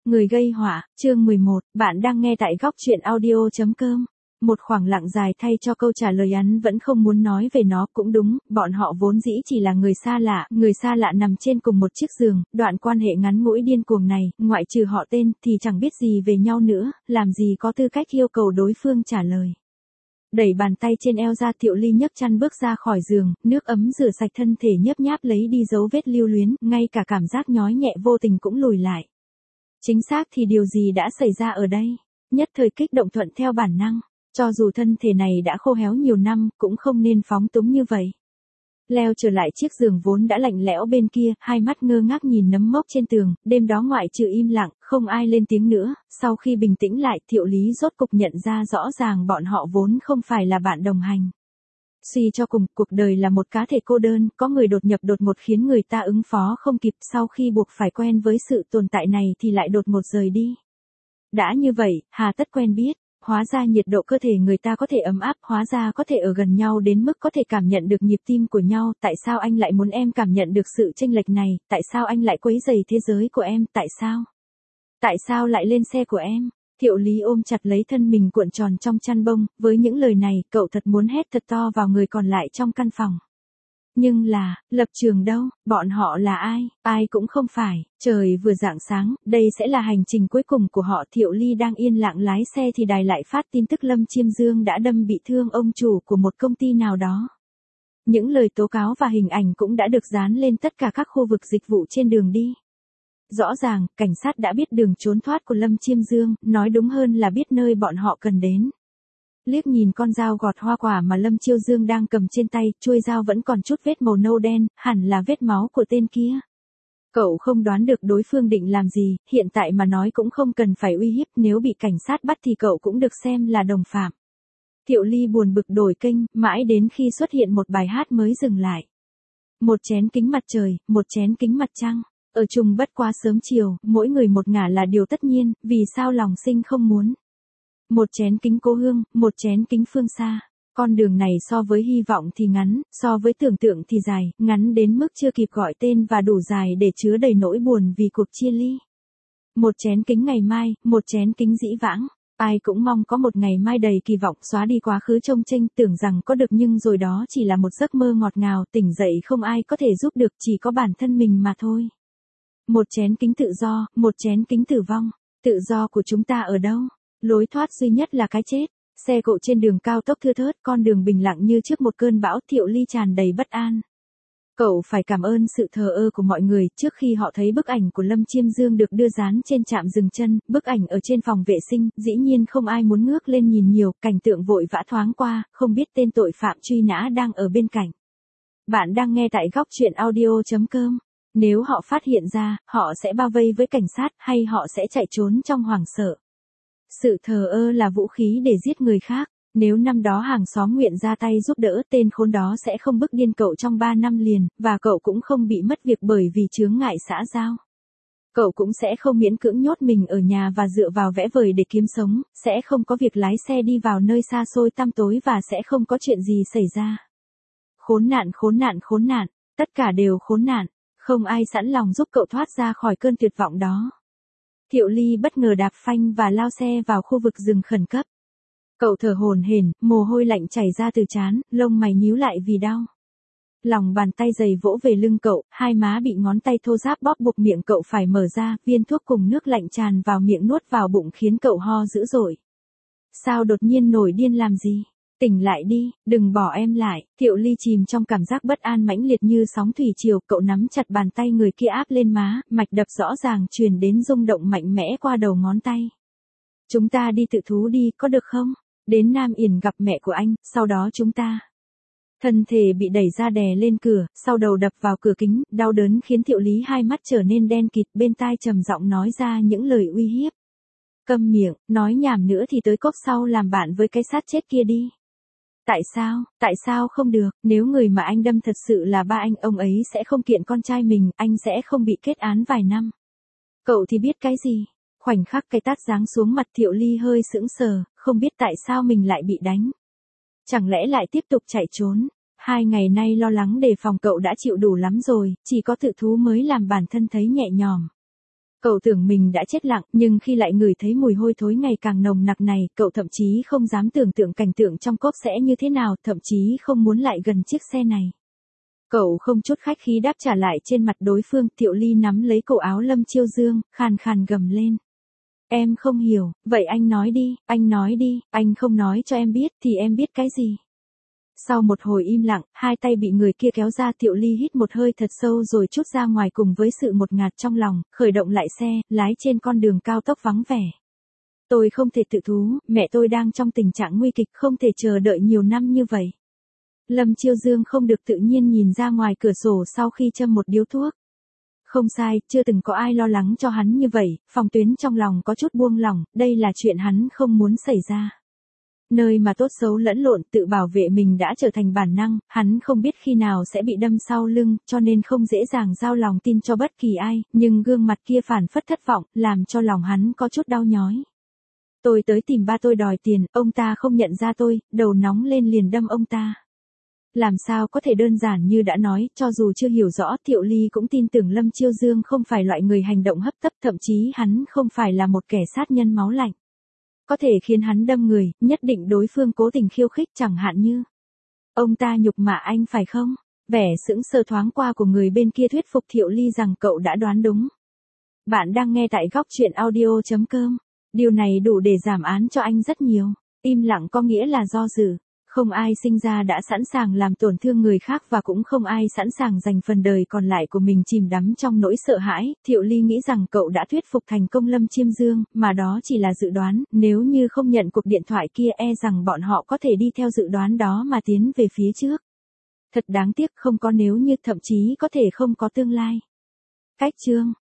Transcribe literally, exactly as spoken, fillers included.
Người gây họa, chương mười một, bạn đang nghe tại góc truyện audio chấm com. Một khoảng lặng dài thay cho câu trả lời hắn vẫn không muốn nói về nó, cũng đúng, bọn họ vốn dĩ chỉ là người xa lạ, người xa lạ nằm trên cùng một chiếc giường, đoạn quan hệ ngắn ngủi điên cuồng này, ngoại trừ họ tên, thì chẳng biết gì về nhau nữa, làm gì có tư cách yêu cầu đối phương trả lời. Đẩy bàn tay trên eo ra, Thiệu Ly nhấc chăn bước ra khỏi giường, nước ấm rửa sạch thân thể nhớp nháp lấy đi dấu vết lưu luyến, ngay cả cảm giác nhói nhẹ vô tình cũng lùi lại. Chính xác thì điều gì đã xảy ra ở đây? Nhất thời kích động thuận theo bản năng, cho dù thân thể này đã khô héo nhiều năm, cũng không nên phóng túng như vậy. Leo trở lại chiếc giường vốn đã lạnh lẽo bên kia, hai mắt ngơ ngác nhìn nấm mốc trên tường, đêm đó ngoại trừ im lặng, không ai lên tiếng nữa, sau khi bình tĩnh lại, Thiệu Lý rốt cục nhận ra rõ ràng bọn họ vốn không phải là bạn đồng hành. Suy cho cùng, cuộc đời là một cá thể cô đơn, có người đột nhập đột ngột khiến người ta ứng phó không kịp, sau khi buộc phải quen với sự tồn tại này thì lại đột ngột rời đi. Đã như vậy, hà tất quen biết, hóa ra nhiệt độ cơ thể người ta có thể ấm áp, hóa ra có thể ở gần nhau đến mức có thể cảm nhận được nhịp tim của nhau, tại sao anh lại muốn em cảm nhận được sự chênh lệch này, tại sao anh lại quấy rầy thế giới của em, tại sao? Tại sao lại lên xe của em? Thiệu Lý ôm chặt lấy thân mình cuộn tròn trong chăn bông, với những lời này, cậu thật muốn hét thật to vào người còn lại trong căn phòng. Nhưng là, lập trường đâu, bọn họ là ai, ai cũng không phải, trời vừa rạng sáng, đây sẽ là hành trình cuối cùng của họ. Thiệu Ly đang yên lặng lái xe thì đài lại phát tin tức Lâm Chiêm Dương đã đâm bị thương ông chủ của một công ty nào đó. Những lời tố cáo và hình ảnh cũng đã được dán lên tất cả các khu vực dịch vụ trên đường đi. Rõ ràng, cảnh sát đã biết đường trốn thoát của Lâm Chiêm Dương, nói đúng hơn là biết nơi bọn họ cần đến. Liếc nhìn con dao gọt hoa quả mà Lâm Chiêu Dương đang cầm trên tay, chuôi dao vẫn còn chút vết màu nâu đen, hẳn là vết máu của tên kia. Cậu không đoán được đối phương định làm gì, hiện tại mà nói cũng không cần phải uy hiếp, nếu bị cảnh sát bắt thì cậu cũng được xem là đồng phạm. Thiệu Ly buồn bực đổi kênh, mãi đến khi xuất hiện một bài hát mới dừng lại. Một chén kính mặt trời, một chén kính mặt trăng. Ở chung bất quá sớm chiều, mỗi người một ngả là điều tất nhiên, vì sao lòng sinh không muốn. Một chén kính cố hương, một chén kính phương xa. Con đường này so với hy vọng thì ngắn, so với tưởng tượng thì dài, ngắn đến mức chưa kịp gọi tên và đủ dài để chứa đầy nỗi buồn vì cuộc chia ly. Một chén kính ngày mai, một chén kính dĩ vãng. Ai cũng mong có một ngày mai đầy kỳ vọng xóa đi quá khứ trông chênh, tưởng rằng có được nhưng rồi đó chỉ là một giấc mơ ngọt ngào, tỉnh dậy không ai có thể giúp được, chỉ có bản thân mình mà thôi. Một chén kính tự do, một chén kính tử vong. Tự do của chúng ta ở đâu? Lối thoát duy nhất là cái chết. Xe cộ trên đường cao tốc thưa thớt, con đường bình lặng như trước một cơn bão. Thiệu Ly tràn đầy bất an. Cậu phải cảm ơn sự thờ ơ của mọi người, trước khi họ thấy bức ảnh của Lâm Chiêm Dương được đưa dán trên trạm dừng chân, bức ảnh ở trên phòng vệ sinh, dĩ nhiên không ai muốn ngước lên nhìn nhiều, cảnh tượng vội vã thoáng qua, không biết tên tội phạm truy nã đang ở bên cạnh. Bạn đang nghe tại góc truyện audio chấm com. Nếu họ phát hiện ra, họ sẽ bao vây với cảnh sát, hay họ sẽ chạy trốn trong hoảng sợ. Sự thờ ơ là vũ khí để giết người khác. Nếu năm đó hàng xóm nguyện ra tay giúp đỡ, tên khốn đó sẽ không bức điên cậu trong ba năm liền, và cậu cũng không bị mất việc bởi vì chướng ngại xã giao. Cậu cũng sẽ không miễn cưỡng nhốt mình ở nhà và dựa vào vẽ vời để kiếm sống, sẽ không có việc lái xe đi vào nơi xa xôi tăm tối và sẽ không có chuyện gì xảy ra. Khốn nạn, khốn nạn, khốn nạn, tất cả đều khốn nạn, không ai sẵn lòng giúp cậu thoát ra khỏi cơn tuyệt vọng đó. Thiệu Ly bất ngờ đạp phanh và lao xe vào khu vực dừng khẩn cấp. Cậu thở hổn hển, mồ hôi lạnh chảy ra từ trán, lông mày nhíu lại vì đau. Lòng bàn tay dày vỗ về lưng cậu, hai má bị ngón tay thô ráp bóp buộc miệng cậu phải mở ra, viên thuốc cùng nước lạnh tràn vào miệng nuốt vào bụng khiến cậu ho dữ dội. Sao đột nhiên nổi điên làm gì? Tỉnh lại đi, đừng bỏ em lại. Thiệu Ly chìm trong cảm giác bất an mãnh liệt như sóng thủy triều, cậu nắm chặt bàn tay người kia áp lên má, mạch đập rõ ràng truyền đến rung động mạnh mẽ qua đầu ngón tay. Chúng ta đi tự thú đi, có được không? Đến Nam Yển gặp mẹ của anh, sau đó chúng ta. Thân thể bị đẩy ra đè lên cửa, sau đầu đập vào cửa kính, đau đớn khiến Thiệu Lý hai mắt trở nên đen kịt, bên tai trầm giọng nói ra những lời uy hiếp. Câm miệng, nói nhảm nữa thì tới cốc sau làm bạn với cái xác chết kia đi. Tại sao, tại sao không được, nếu người mà anh đâm thật sự là ba anh, ông ấy sẽ không kiện con trai mình, anh sẽ không bị kết án vài năm. Cậu thì biết cái gì? Khoảnh khắc cái tát giáng xuống mặt Thiệu Ly hơi sững sờ, không biết tại sao mình lại bị đánh. Chẳng lẽ lại tiếp tục chạy trốn? Hai ngày nay lo lắng đề phòng cậu đã chịu đủ lắm rồi, chỉ có tự thú mới làm bản thân thấy nhẹ nhõm. Cậu tưởng mình đã chết lặng, nhưng khi lại ngửi thấy mùi hôi thối ngày càng nồng nặc này, cậu thậm chí không dám tưởng tượng cảnh tượng trong cốp sẽ như thế nào, thậm chí không muốn lại gần chiếc xe này. Cậu không chút khách khí đáp trả lại trên mặt đối phương. Thiệu Ly nắm lấy cổ áo Lâm Chiêu Dương, khàn khàn gầm lên. Em không hiểu, vậy anh nói đi, anh nói đi, anh không nói cho em biết thì em biết cái gì? Sau một hồi im lặng, hai tay bị người kia kéo ra. Thiệu Ly hít một hơi thật sâu rồi trút ra ngoài cùng với sự một ngạt trong lòng, khởi động lại xe, lái trên con đường cao tốc vắng vẻ. Tôi không thể tự thú, mẹ tôi đang trong tình trạng nguy kịch, không thể chờ đợi nhiều năm như vậy. Lâm Chiêu Dương không được tự nhiên nhìn ra ngoài cửa sổ sau khi châm một điếu thuốc. Không sai, chưa từng có ai lo lắng cho hắn như vậy, phòng tuyến trong lòng có chút buông lỏng, đây là chuyện hắn không muốn xảy ra. Nơi mà tốt xấu lẫn lộn tự bảo vệ mình đã trở thành bản năng, hắn không biết khi nào sẽ bị đâm sau lưng, cho nên không dễ dàng giao lòng tin cho bất kỳ ai, nhưng gương mặt kia phản phất thất vọng, làm cho lòng hắn có chút đau nhói. Tôi tới tìm ba tôi đòi tiền, ông ta không nhận ra tôi, đầu nóng lên liền đâm ông ta. Làm sao có thể đơn giản như đã nói, cho dù chưa hiểu rõ, Thiệu Ly cũng tin tưởng Lâm Chiêu Dương không phải loại người hành động hấp tấp, thậm chí hắn không phải là một kẻ sát nhân máu lạnh. Có thể khiến hắn đâm người, nhất định đối phương cố tình khiêu khích, chẳng hạn như ông ta nhục mạ anh phải không? Vẻ sững sờ thoáng qua của người bên kia thuyết phục Thiệu Ly rằng cậu đã đoán đúng. Bạn đang nghe tại góc truyện audio chấm com. Điều này đủ để giảm án cho anh rất nhiều. Im lặng có nghĩa là do dự. Không ai sinh ra đã sẵn sàng làm tổn thương người khác và cũng không ai sẵn sàng dành phần đời còn lại của mình chìm đắm trong nỗi sợ hãi. Thiệu Ly nghĩ rằng cậu đã thuyết phục thành công Lâm Chiêm Dương, mà đó chỉ là dự đoán, nếu như không nhận cuộc điện thoại kia e rằng bọn họ có thể đi theo dự đoán đó mà tiến về phía trước. Thật đáng tiếc không có nếu như, thậm chí có thể không có tương lai. Cách chương